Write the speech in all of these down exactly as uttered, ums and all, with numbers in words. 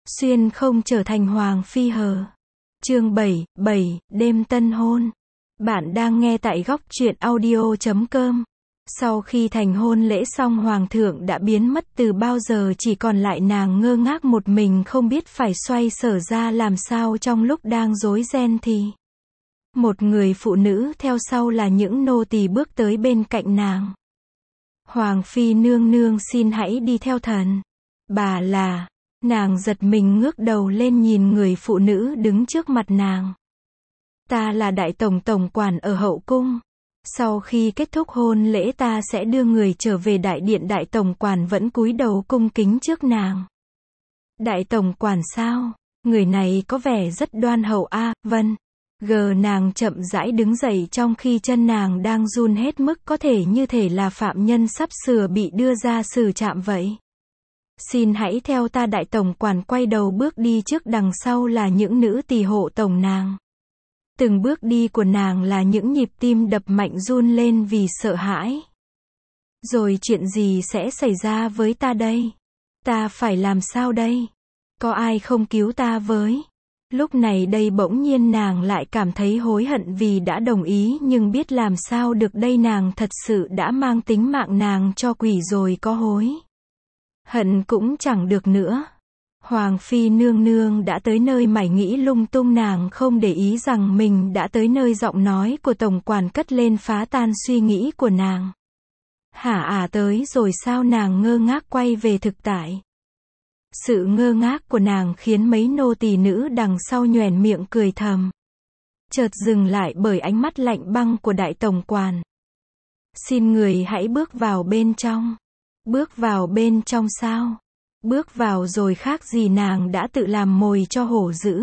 Xuyên không trở thành hoàng phi hờ. Chương bảy, bảy, đêm tân hôn. Bạn đang nghe tại góc truyện audio chấm com. Sau khi thành hôn lễ xong, hoàng thượng đã biến mất từ bao giờ, chỉ còn lại nàng ngơ ngác một mình, không biết phải xoay sở ra làm sao. Trong lúc đang rối ren thì một người phụ nữ theo sau là những nô tỳ bước tới bên cạnh nàng. Hoàng phi nương nương, xin hãy đi theo thần. Bà là... Nàng giật mình ngước đầu lên nhìn người phụ nữ đứng trước mặt nàng. Ta là đại tổng tổng quản ở hậu cung. Sau khi kết thúc hôn lễ ta sẽ đưa người trở về đại điện. Đại tổng quản vẫn cúi đầu cung kính trước nàng. Đại tổng quản sao? Người này có vẻ rất đoan hậu a. À, vâng. Gờ nàng chậm rãi đứng dậy trong khi chân nàng đang run hết mức, có thể như thể là phạm nhân sắp sửa bị đưa ra xử trạm vậy. Xin hãy theo ta. Đại tổng quản quay đầu bước đi trước, đằng sau là những nữ tỳ hộ tổng nàng. Từng bước đi của nàng là những nhịp tim đập mạnh run lên vì sợ hãi. Rồi chuyện gì sẽ xảy ra với ta đây? Ta phải làm sao đây? Có ai không cứu ta với? Lúc này đây bỗng nhiên nàng lại cảm thấy hối hận vì đã đồng ý, nhưng biết làm sao được đây, nàng thật sự đã mang tính mạng nàng cho quỷ rồi, có hối hận cũng chẳng được nữa. Hoàng phi nương nương đã tới nơi, mải nghĩ lung tung, nàng không để ý rằng mình đã tới nơi. Giọng nói của tổng quản cất lên phá tan suy nghĩ của nàng. Hả, à tới rồi sao? Nàng ngơ ngác quay về thực tại. Sự ngơ ngác của nàng khiến mấy nô tỳ nữ đằng sau nhoẻn miệng cười thầm, chợt dừng lại bởi ánh mắt lạnh băng của đại tổng quản. Xin người hãy bước vào bên trong. Bước vào bên trong sao? Bước vào rồi khác gì nàng đã tự làm mồi cho hổ dữ.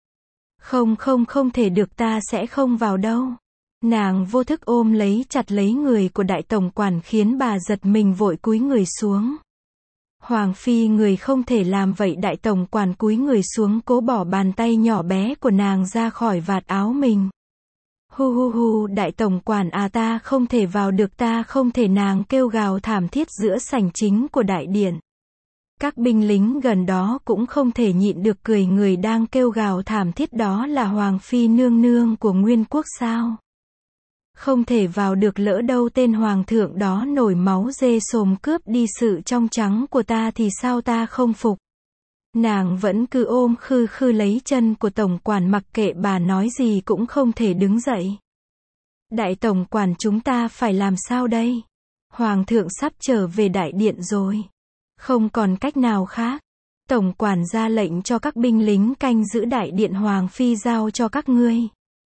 Không không không thể được, ta sẽ không vào đâu. Nàng vô thức ôm lấy chặt lấy người của đại tổng quản khiến bà giật mình vội cúi người xuống. Hoàng phi, người không thể làm vậy. Đại tổng quản cúi người xuống, cố bỏ bàn tay nhỏ bé của nàng ra khỏi vạt áo mình. Hu hu hu, đại tổng quản à, ta không thể vào được, ta không thể. Nàng kêu gào thảm thiết giữa sảnh chính của đại điện. Các binh lính gần đó cũng không thể nhịn được cười. Người đang kêu gào thảm thiết đó là hoàng phi nương nương của Nguyên quốc sao? Không thể vào được, lỡ đâu tên hoàng thượng đó nổi máu dê sồm cướp đi sự trong trắng của ta thì sao? Ta không phục. Nàng vẫn cứ ôm khư khư lấy chân của tổng quản, mặc kệ bà nói gì cũng không thể đứng dậy. Đại tổng quản, chúng ta phải làm sao đây? Hoàng thượng sắp trở về đại điện rồi. Không còn cách nào khác. Tổng quản ra lệnh cho các binh lính canh giữ đại điện. Hoàng phi giao cho các ngươi.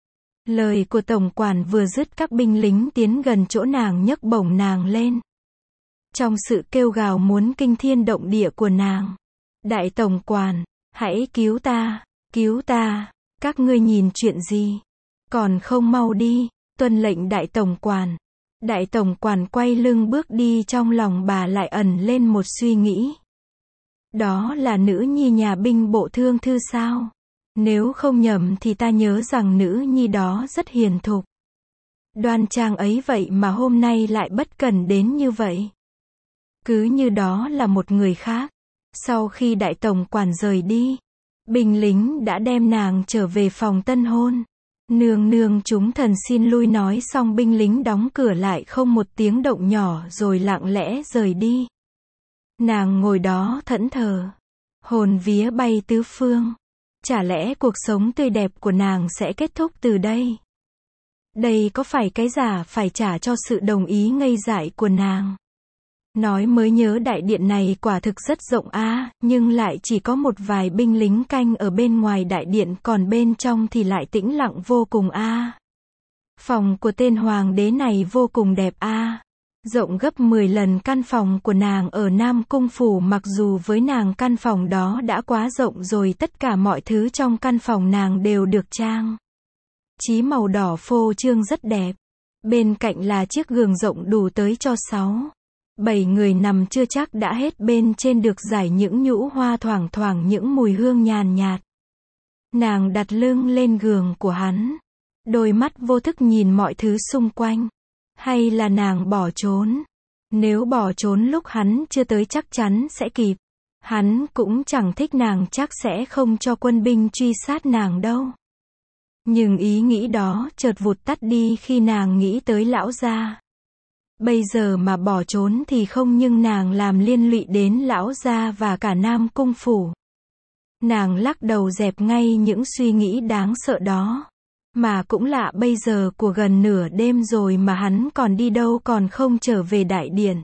Lời của tổng quản vừa dứt, các binh lính tiến gần chỗ nàng, nhấc bổng nàng lên. Trong sự kêu gào muốn kinh thiên động địa của nàng, đại tổng quản, hãy cứu ta, cứu ta, các ngươi nhìn chuyện gì? Còn không mau đi, tuân lệnh đại tổng quản. Đại tổng quản quay lưng bước đi, trong lòng bà lại ẩn lên một suy nghĩ. Đó là nữ nhi nhà binh bộ thương thư sao? Nếu không nhầm thì ta nhớ rằng nữ nhi đó rất hiền thục, đoan trang ấy, vậy mà hôm nay lại bất cẩn đến như vậy. Cứ như đó là một người khác. Sau khi đại tổng quản rời đi, binh lính đã đem nàng trở về phòng tân hôn. Nương nương, chúng thần xin lui. Nói xong binh lính đóng cửa lại không một tiếng động nhỏ rồi lặng lẽ rời đi. Nàng ngồi đó thẫn thờ, hồn vía bay tứ phương. Chả lẽ cuộc sống tươi đẹp của nàng sẽ kết thúc từ đây? Đây có phải cái giả phải trả cho sự đồng ý ngây dại của nàng? Nói mới nhớ, đại điện này quả thực rất rộng a, à, nhưng lại chỉ có một vài binh lính canh ở bên ngoài đại điện, còn bên trong thì lại tĩnh lặng vô cùng a. À. Phòng của tên hoàng đế này vô cùng đẹp a, à. Rộng gấp mười lần căn phòng của nàng ở Nam Cung Phủ. Mặc dù với nàng căn phòng đó đã quá rộng rồi, tất cả mọi thứ trong căn phòng nàng đều được trang trí màu đỏ phô trương rất đẹp. Bên cạnh là chiếc giường rộng đủ tới cho sáu, bảy người nằm chưa chắc đã hết. Bên trên được rải những nhũ hoa, thoảng thoảng những mùi hương nhàn nhạt. Nàng đặt lưng lên giường của hắn, đôi mắt vô thức nhìn mọi thứ xung quanh. Hay là nàng bỏ trốn? Nếu bỏ trốn lúc hắn chưa tới chắc chắn sẽ kịp. Hắn cũng chẳng thích nàng, chắc sẽ không cho quân binh truy sát nàng đâu. Nhưng ý nghĩ đó chợt vụt tắt đi khi nàng nghĩ tới lão gia. Bây giờ mà bỏ trốn thì không nhưng nàng làm liên lụy đến lão gia và cả Nam Cung phủ. Nàng lắc đầu dẹp ngay những suy nghĩ đáng sợ đó. Mà cũng lạ, bây giờ của gần nửa đêm rồi mà hắn còn đi đâu, còn không trở về đại điện.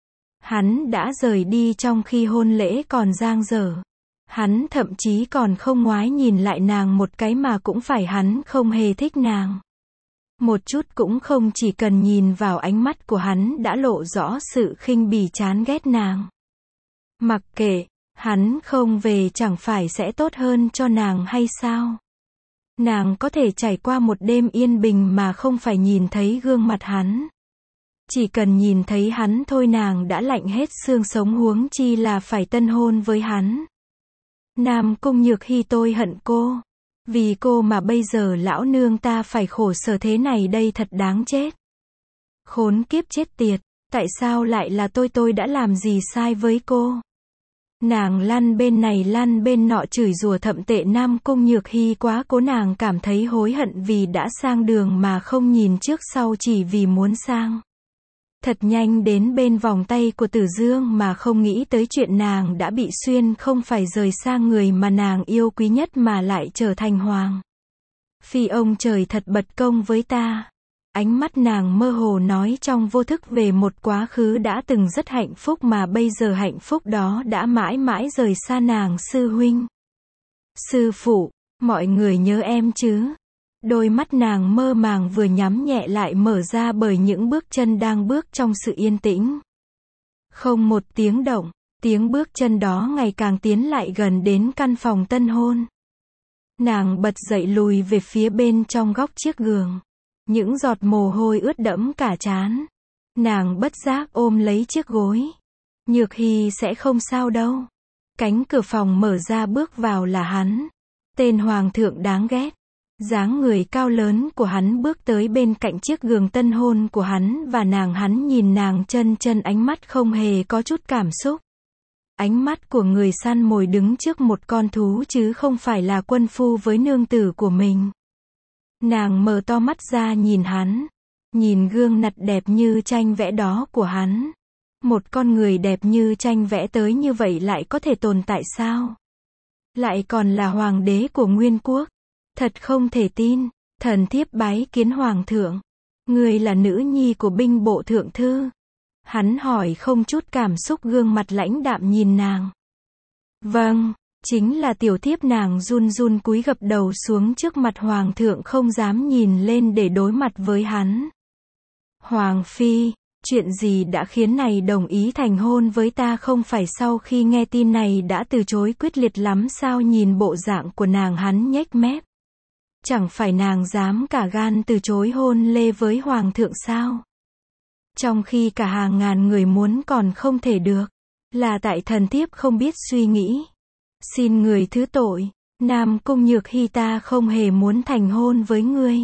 Hắn đã rời đi trong khi hôn lễ còn dang dở. Hắn thậm chí còn không ngoái nhìn lại nàng một cái, mà cũng phải hắn không hề thích nàng. Một chút cũng không, chỉ cần nhìn vào ánh mắt của hắn đã lộ rõ sự khinh bỉ chán ghét nàng. Mặc kệ, hắn không về chẳng phải sẽ tốt hơn cho nàng hay sao? Nàng có thể trải qua một đêm yên bình mà không phải nhìn thấy gương mặt hắn. Chỉ cần nhìn thấy hắn thôi nàng đã lạnh hết xương sống, huống chi là phải tân hôn với hắn. Nam Cung Nhược Hy, tôi hận cô. Vì cô mà bây giờ lão nương ta phải khổ sở thế này đây, thật đáng chết. Khốn kiếp chết tiệt, tại sao lại là tôi, tôi đã làm gì sai với cô? Nàng lăn bên này lăn bên nọ chửi rủa thậm tệ Nam Cung Nhược Hy quá cố, nàng cảm thấy hối hận vì đã sang đường mà không nhìn trước sau chỉ vì muốn sang. Thật nhanh đến bên vòng tay của Tử Dương mà không nghĩ tới chuyện nàng đã bị xuyên, không phải rời xa người mà nàng yêu quý nhất mà lại trở thành hoàng phi. Ông trời thật bật công với ta. Ánh mắt nàng mơ hồ nói trong vô thức về một quá khứ đã từng rất hạnh phúc mà bây giờ hạnh phúc đó đã mãi mãi rời xa nàng. Sư huynh, sư phụ, mọi người nhớ em chứ? Đôi mắt nàng mơ màng vừa nhắm nhẹ lại mở ra bởi những bước chân đang bước trong sự yên tĩnh. Không một tiếng động, tiếng bước chân đó ngày càng tiến lại gần đến căn phòng tân hôn. Nàng bật dậy lùi về phía bên trong góc chiếc giường. Những giọt mồ hôi ướt đẫm cả trán. Nàng bất giác ôm lấy chiếc gối. Nhược Hy sẽ không sao đâu. Cánh cửa phòng mở ra, bước vào là hắn. Tên hoàng thượng đáng ghét. Dáng người cao lớn của hắn bước tới bên cạnh chiếc giường tân hôn của hắn và nàng. Hắn nhìn nàng chân chân, ánh mắt không hề có chút cảm xúc. Ánh mắt của người săn mồi đứng trước một con thú chứ không phải là quân phu với nương tử của mình. Nàng mở to mắt ra nhìn hắn. Nhìn gương mặt đẹp như tranh vẽ đó của hắn. Một con người đẹp như tranh vẽ tới như vậy lại có thể tồn tại sao? Lại còn là hoàng đế của Nguyên Quốc. Thật không thể tin. Thần thiếp bái kiến hoàng thượng. Người là nữ nhi của binh bộ thượng thư. Hắn hỏi không chút cảm xúc, gương mặt lãnh đạm nhìn nàng. Vâng, chính là tiểu thiếp. Nàng run run cúi gập đầu xuống trước mặt hoàng thượng, không dám nhìn lên để đối mặt với hắn. Hoàng phi, chuyện gì đã khiến này đồng ý thành hôn với ta? Không phải sau khi nghe tin này đã từ chối quyết liệt lắm sao? Nhìn bộ dạng của nàng hắn nhếch mép. Chẳng phải nàng dám cả gan từ chối hôn lễ với hoàng thượng sao? Trong khi cả hàng ngàn người muốn còn không thể được. Là tại thần thiếp không biết suy nghĩ. Xin người thứ tội. Nam Cung Nhược Hy, ta không hề muốn thành hôn với ngươi.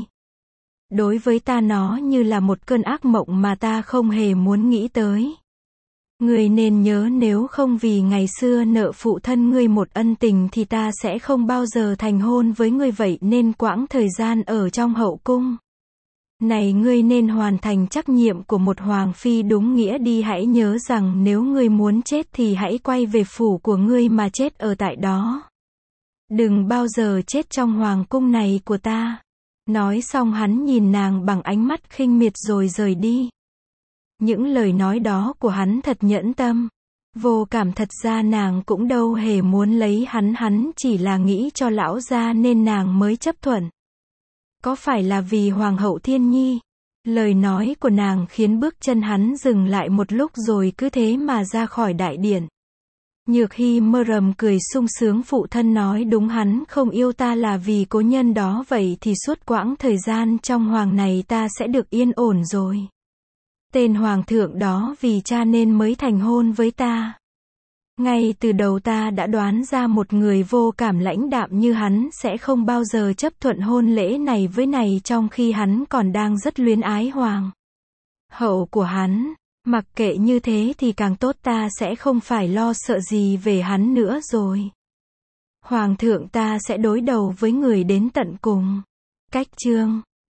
Đối với ta nó như là một cơn ác mộng mà ta không hề muốn nghĩ tới. Ngươi nên nhớ, nếu không vì ngày xưa nợ phụ thân ngươi một ân tình thì ta sẽ không bao giờ thành hôn với ngươi, vậy nên quãng thời gian ở trong hậu cung này ngươi nên hoàn thành trách nhiệm của một hoàng phi đúng nghĩa đi. Hãy nhớ rằng nếu ngươi muốn chết thì hãy quay về phủ của ngươi mà chết ở tại đó. Đừng bao giờ chết trong hoàng cung này của ta. Nói xong hắn nhìn nàng bằng ánh mắt khinh miệt rồi rời đi. Những lời nói đó của hắn thật nhẫn tâm, vô cảm. Thật ra nàng cũng đâu hề muốn lấy hắn, hắn chỉ là nghĩ cho lão gia nên nàng mới chấp thuận. Có phải là vì Hoàng hậu Thiên Nhi? Lời nói của nàng khiến bước chân hắn dừng lại một lúc rồi cứ thế mà ra khỏi đại điện. Nhược Hy mơ rầm cười sung sướng, phụ thân nói đúng, hắn không yêu ta là vì cố nhân đó, vậy thì suốt quãng thời gian trong hoàng này ta sẽ được yên ổn rồi. Tên hoàng thượng đó vì cha nên mới thành hôn với ta. Ngay từ đầu ta đã đoán ra một người vô cảm lãnh đạm như hắn sẽ không bao giờ chấp thuận hôn lễ này với này, trong khi hắn còn đang rất luyến ái hoàng hậu của hắn. Mặc kệ như thế thì càng tốt, ta sẽ không phải lo sợ gì về hắn nữa rồi. Hoàng thượng ta sẽ đối đầu với người đến tận cùng. Cách chương